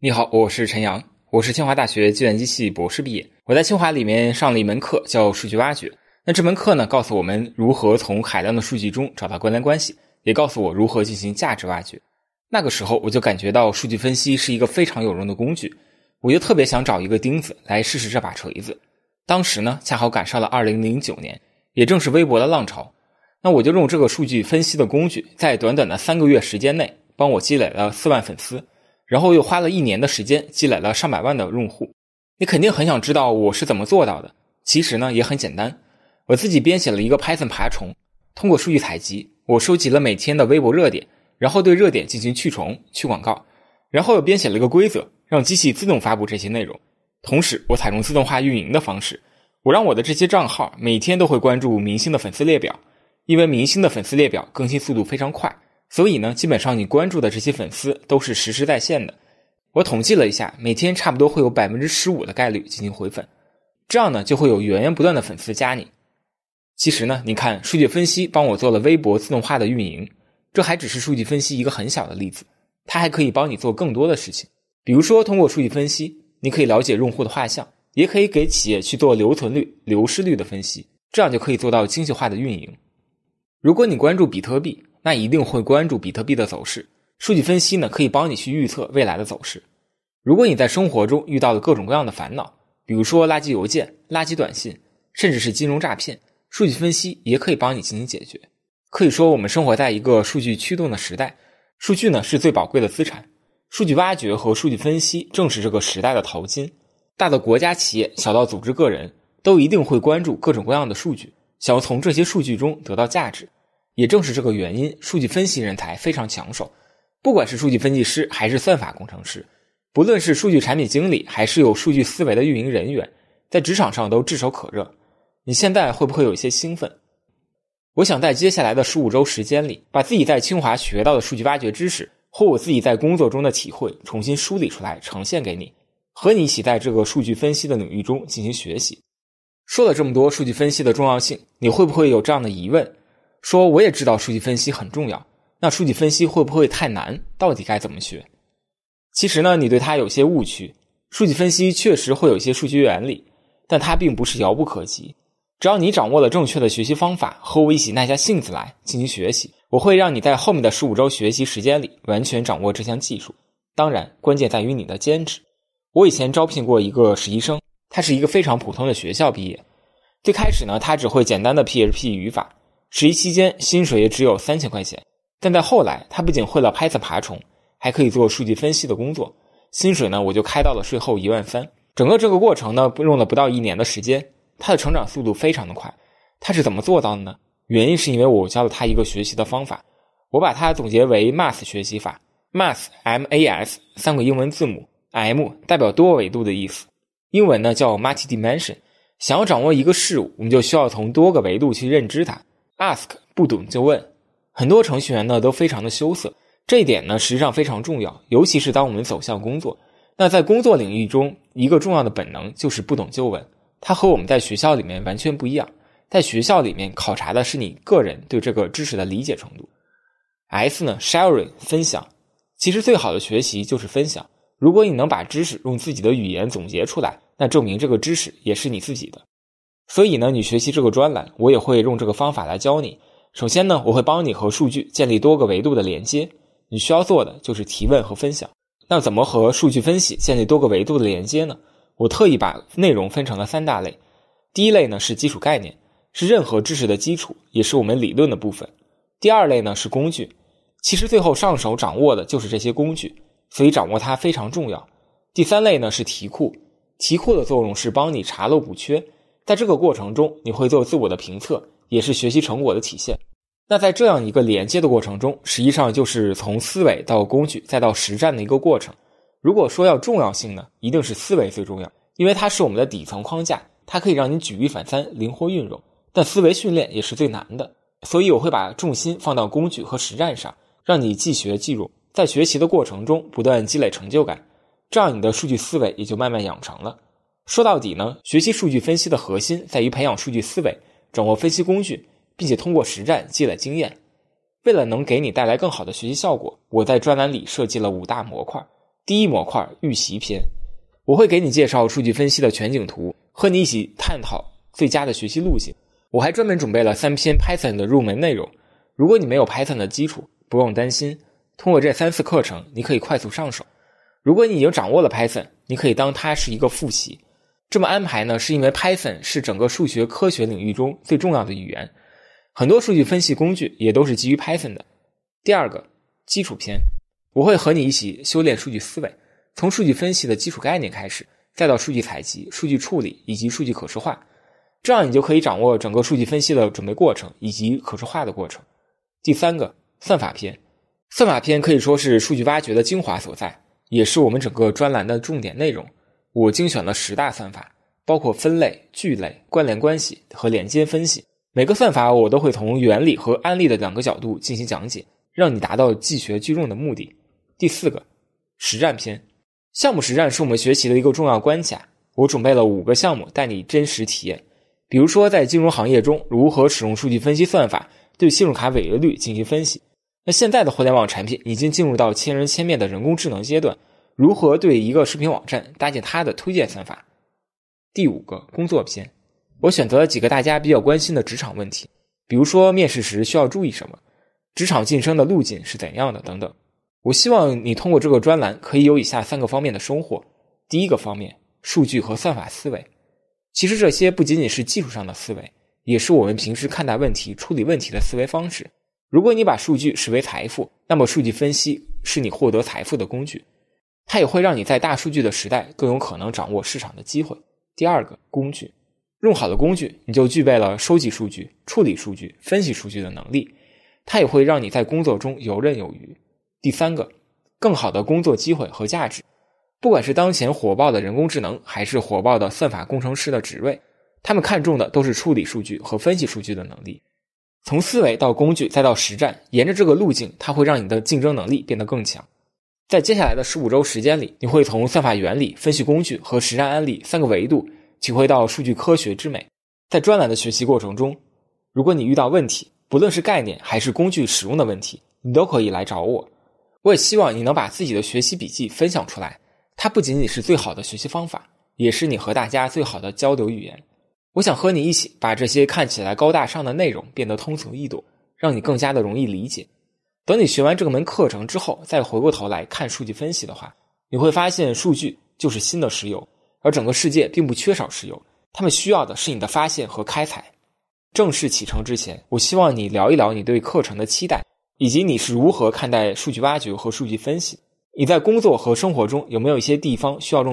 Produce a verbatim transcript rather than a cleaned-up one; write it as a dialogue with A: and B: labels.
A: 你好，我是陈阳，我是清华大学计算机系博士毕业。我在清华里面上了一门课叫数据挖掘。那这门课呢，告诉我们如何从海量的数据中找到关联关系，也告诉我如何进行价值挖掘。那个时候我就感觉到数据分析是一个非常有用的工具，我就特别想找一个钉子来试试这把锤子。当时呢，恰好赶上了二零零九年，也正是微博的浪潮。那我就用这个数据分析的工具，在短短的三个月时间内，帮我积累了四万粉丝。然后又花了一年的时间积累了上百万的用户。你肯定很想知道我是怎么做到的。其实呢也很简单，我自己编写了一个 Python 爬虫，通过数据采集，我收集了每天的微博热点，然后对热点进行去重去广告，然后又编写了一个规则，让机器自动发布这些内容。同时我采用自动化运营的方式，我让我的这些账号每天都会关注明星的粉丝列表，因为明星的粉丝列表更新速度非常快，所以呢，基本上你关注的这些粉丝都是实时在线的。我统计了一下，每天差不多会有 百分之十五 的概率进行回粉，这样呢就会有源源不断的粉丝加你。其实呢，你看数据分析帮我做了微博自动化的运营，这还只是数据分析一个很小的例子，它还可以帮你做更多的事情。比如说通过数据分析，你可以了解用户的画像，也可以给企业去做留存率、流失率的分析，这样就可以做到精细化的运营。如果你关注比特币，那一定会关注比特币的走势。数据分析呢，可以帮你去预测未来的走势。如果你在生活中遇到了各种各样的烦恼，比如说垃圾邮件、垃圾短信，甚至是金融诈骗，数据分析也可以帮你进行解决。可以说我们生活在一个数据驱动的时代，数据呢是最宝贵的资产。数据挖掘和数据分析正是这个时代的淘金。大的国家企业，小到组织个人，都一定会关注各种各样的数据，想要从这些数据中得到价值。也正是这个原因，数据分析人才非常抢手。不管是数据分析师还是算法工程师，不论是数据产品经理还是有数据思维的运营人员，在职场上都炙手可热。你现在会不会有一些兴奋？我想在接下来的十五周时间里，把自己在清华学到的数据挖掘知识和我自己在工作中的体会重新梳理出来呈现给你，和你一起在这个数据分析的领域中进行学习。说了这么多数据分析的重要性，你会不会有这样的疑问，说我也知道数据分析很重要，那数据分析会不会太难？到底该怎么学？其实呢，你对它有些误区。数据分析确实会有一些数据原理，但它并不是遥不可及。只要你掌握了正确的学习方法，和我一起耐下性子来进行学习，我会让你在后面的十五周学习时间里完全掌握这项技术。当然，关键在于你的坚持。我以前招聘过一个实习生，他是一个非常普通的学校毕业。最开始呢，他只会简单的 P H P 语法，实习期间薪水也只有三千块钱。但在后来，他不仅会了 Python 爬虫，还可以做数据分析的工作，薪水呢我就开到了税后一万三。整个这个过程呢用了不到一年的时间，他的成长速度非常的快。他是怎么做到的呢？原因是因为我教了他一个学习的方法，我把它总结为 M A S 学习法。 M A S M A S 三个英文字母， M 代表多维度的意思，英文呢叫 multi-dimension。 想要掌握一个事物，我们就需要从多个维度去认知它。 Ask 不懂就问，很多程序员呢都非常的羞涩，这一点呢实际上非常重要，尤其是当我们走向工作。那在工作领域中，一个重要的本能就是不懂就问，它和我们在学校里面完全不一样。在学校里面考察的是你个人对这个知识的理解程度。 S 呢 sharing 分享，其实最好的学习就是分享。如果你能把知识用自己的语言总结出来，那证明这个知识也是你自己的。所以呢，你学习这个专栏，我也会用这个方法来教你。首先呢，我会帮你和数据建立多个维度的连接，你需要做的就是提问和分享。那怎么和数据分析建立多个维度的连接呢？我特意把内容分成了三大类。第一类呢是基础概念，是任何知识的基础，也是我们理论的部分。第二类呢是工具，其实最后上手掌握的就是这些工具，所以掌握它非常重要。第三类呢是题库，题库的作用是帮你查漏补缺，在这个过程中你会做自我的评测，也是学习成果的体现。那在这样一个连接的过程中，实际上就是从思维到工具再到实战的一个过程。如果说要重要性呢，一定是思维最重要，因为它是我们的底层框架，它可以让你举一反三，灵活运用。但思维训练也是最难的，所以我会把重心放到工具和实战上，让你既学既用，在学习的过程中不断积累成就感，这样你的数据思维也就慢慢养成了。说到底呢，学习数据分析的核心在于培养数据思维，掌握分析工具，并且通过实战积累经验。为了能给你带来更好的学习效果，我在专栏里设计了五大模块。 第一模块预习篇，我会给你介绍数据分析的全景图，和你一起探讨最佳的学习路径。我还专门准备了三篇 Python 的入门内容，如果你没有 Python 的基础，不用担心，通过这三次课程你可以快速上手。如果你已经掌握了 Python， 你可以当它是一个复习。这么安排呢，是因为 Python 是整个数学科学领域中最重要的语言，很多数据分析工具也都是基于 Python 的。第二个，基础篇，我会和你一起修炼数据思维，从数据分析的基础概念开始，再到数据采集、数据处理以及数据可视化，这样你就可以掌握整个数据分析的准备过程以及可视化的过程。第三个，算法篇，算法篇可以说是数据挖掘的精华所在，也是我们整个专栏的重点内容。我精选了十大算法，包括分类、聚类、关联关系和连接分析，每个算法我都会从原理和案例的两个角度进行讲解，让你达到即学即用的目的。第四个，实战篇，项目实战是我们学习的一个重要关卡，我准备了五个项目带你真实体验。比如说在金融行业中，如何使用数据分析算法对信用卡违约率进行分析。那现在的互联网产品已经进入到千人千面的人工智能阶段，如何对一个视频网站搭建它的推荐算法。第五个，工作篇，我选择了几个大家比较关心的职场问题，比如说面试时需要注意什么，职场晋升的路径是怎样的等等。我希望你通过这个专栏可以有以下三个方面的收获。第一个方面，数据和算法思维。其实这些不仅仅是技术上的思维，也是我们平时看待问题、处理问题的思维方式。如果你把数据视为财富，那么数据分析是你获得财富的工具，它也会让你在大数据的时代更有可能掌握市场的机会。第二个，工具。用好的工具，你就具备了收集数据、处理数据、分析数据的能力，它也会让你在工作中游刃有余。第三个，更好的工作机会和价值。不管是当前火爆的人工智能，还是火爆的算法工程师的职位，他们看重的都是处理数据和分析数据的能力。从思维到工具再到实战，沿着这个路径，它会让你的竞争能力变得更强。在接下来的十五周时间里，你会从算法原理、分析工具和实战案例三个维度体会到数据科学之美。在专栏的学习过程中，如果你遇到问题，不论是概念还是工具使用的问题，你都可以来找我。我也希望你能把自己的学习笔记分享出来，它不仅仅是最好的学习方法，也是你和大家最好的交流语言。我想和你一起把这些看起来高大上的内容变得通俗易懂，让你更加的容易理解。等你学完这门课程之后，再回过头来看数据分析的话，你会发现数据就是新的石油，而整个世界并不缺少石油，他们需要的是你的发现和开采。正式启程之前，我希望你聊一聊你对课程的期待，以及你是如何看待数据挖掘和数据分析。你在工作和生活中有没有一些地方需要用